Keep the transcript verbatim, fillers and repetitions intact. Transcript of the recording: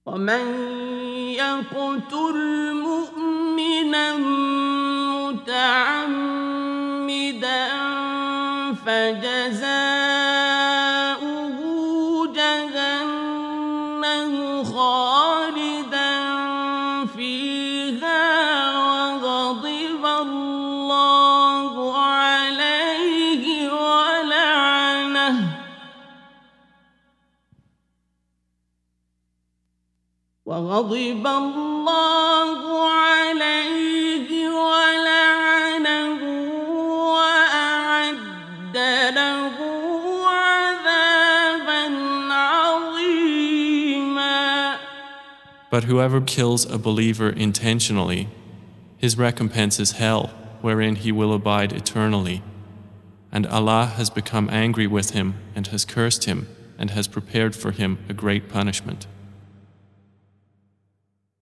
ومن يقتل مؤمنا متعمدا فجزاؤه جهنم خالدا فيها وغضب الله عليه ولعنه وغضب الله عليه ولعنه وأعد له عذابا عظيما. But whoever kills a believer intentionally, his recompense is hell, wherein he will abide eternally. And Allah has become angry with him and has cursed him and has prepared for him a great punishment.